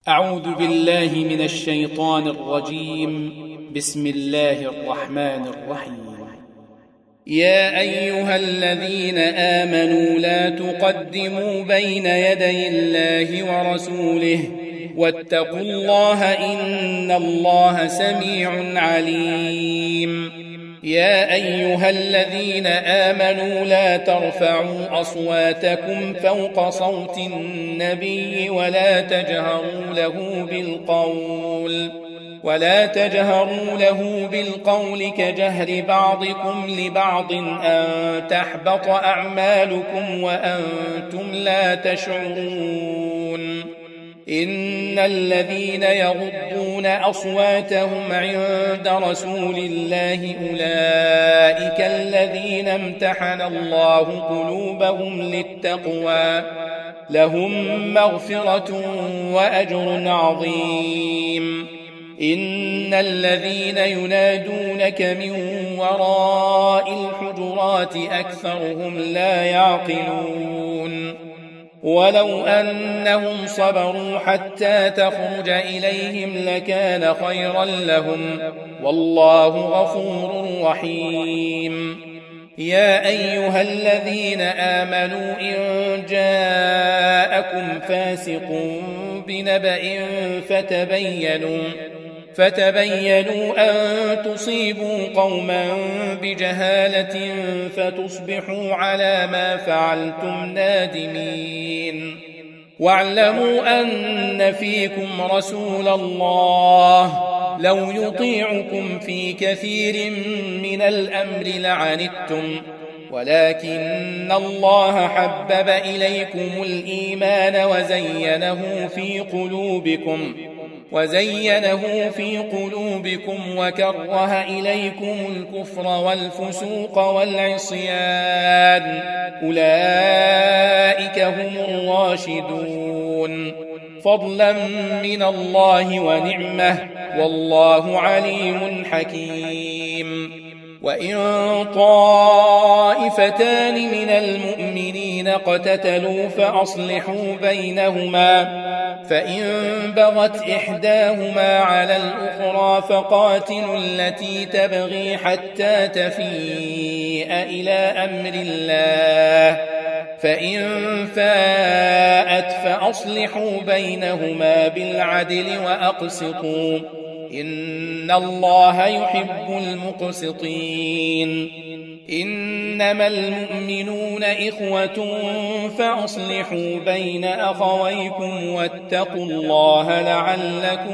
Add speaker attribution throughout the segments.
Speaker 1: أعوذ بالله من الشيطان الرجيم. بسم الله الرحمن الرحيم. يا أيها الذين آمنوا لا تقدموا بين يدي الله ورسوله واتقوا الله إن الله سميع عليم. يا أيها الذين آمنوا لا ترفعوا أصواتكم فوق صوت النبي ولا تجهروا له بالقول كجهر بعضكم لبعض أن تحبط أعمالكم وأنتم لا تشعرون. إن الذين يغضون أصواتهم عند رسول الله أولئك الذين امتحن الله قلوبهم للتقوى لهم مغفرة وأجر عظيم. إن الذين ينادونك من وراء الحجرات أكثرهم لا يعقلون. ولو أنهم صبروا حتى تخرج إليهم لكان خيرا لهم والله غفور رحيم. يا أيها الذين آمنوا إن جاءكم فاسق بنبأ فتبينوا أن تصيبوا قوما بجهالة فتصبحوا على ما فعلتم نادمين. واعلموا أن فيكم رسول الله لو يطيعكم في كثير من الأمر لعنتم ولكن الله حبب إليكم الإيمان وزينه في قلوبكم وكره إليكم الكفر والفسوق والعصيان أولئك هم الراشدون فضلا من الله ونعمة والله عليم حكيم. وإن طائفتان من المؤمنين اقتتلوا فأصلحوا بينهما فإن بغت إحداهما على الأخرى فقاتلوا التي تبغي حتى تفيء إلى أمر الله فإن فاءت فأصلحوا بينهما بالعدل وأقسطوا إن الله يحب المقسطين. إنما المؤمنون إخوة فأصلحوا بين أخويكم واتقوا الله لعلكم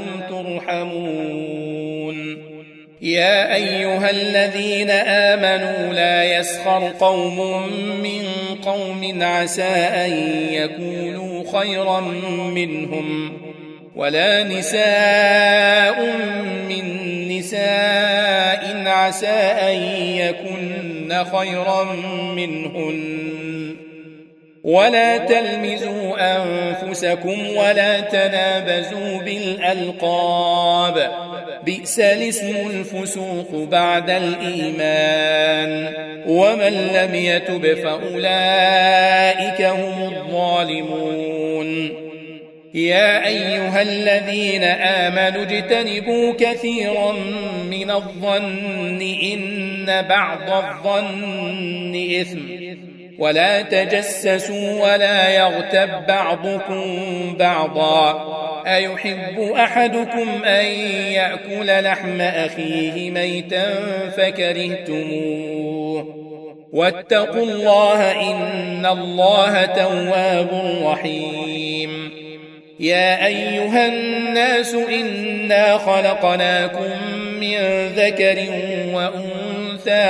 Speaker 1: ترحمون. يا أيها الذين آمنوا لا يسخر قوم من قوم عسى أن يكونوا خيرا منهم ولا نساء من نساء عسى أن يكن خيرا منهن ولا تلمزوا أنفسكم ولا تنابزوا بالألقاب بئس الاسم الفسوق بعد الإيمان ومن لم يتب فأولئك هم الظالمون. يا أيها الذين آمنوا اجتنبوا كثيرا من الظن إن بعض الظن إثم ولا تجسسوا ولا يغتب بعضكم بعضا أيحب أحدكم أن يأكل لحم أخيه ميتا فكرهتموه واتقوا الله إن الله تواب رحيم. يا أيها الناس إنا خلقناكم من ذكر وأنثى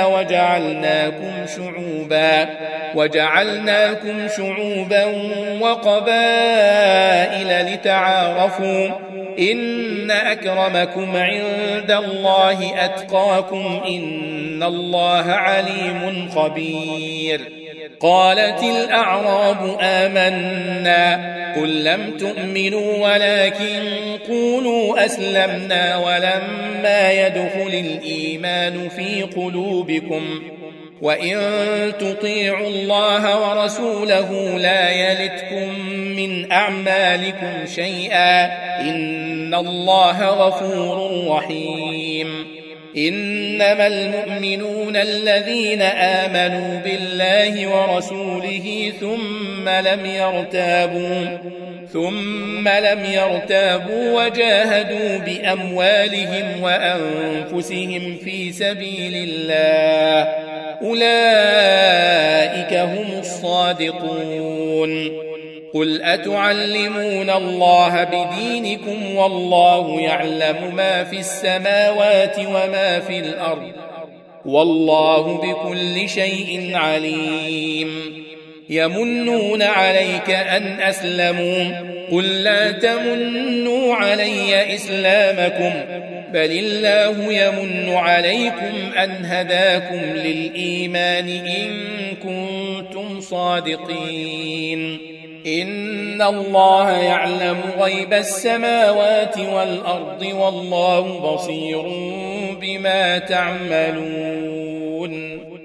Speaker 1: وجعلناكم شعوبا وقبائل لتعارفوا إن أكرمكم عند الله أتقاكم إن الله عليم خبير. قالت الأعراب آمنا قل لم تؤمنوا ولكن قولوا أسلمنا ولما يدخل الإيمان في قلوبكم وإن تطيعوا الله ورسوله لا يلتكم من أعمالكم شيئا إن الله غفور رحيم إنما المؤمنون الذين آمنوا بالله ورسوله ثم لم يرتابوا وجاهدوا بأموالهم وأنفسهم في سبيل الله أولئك هم الصادقون قل أتعلمون الله بدينكم والله يعلم ما في السماوات وما في الأرض والله بكل شيء عليم يمنون عليك أن أسلموا قل لا تمنوا علي إسلامكم بل الله يمن عليكم أن هداكم للإيمان إن كنتم صادقين إن الله يعلم غيب السماوات والأرض والله بصير بما تعملون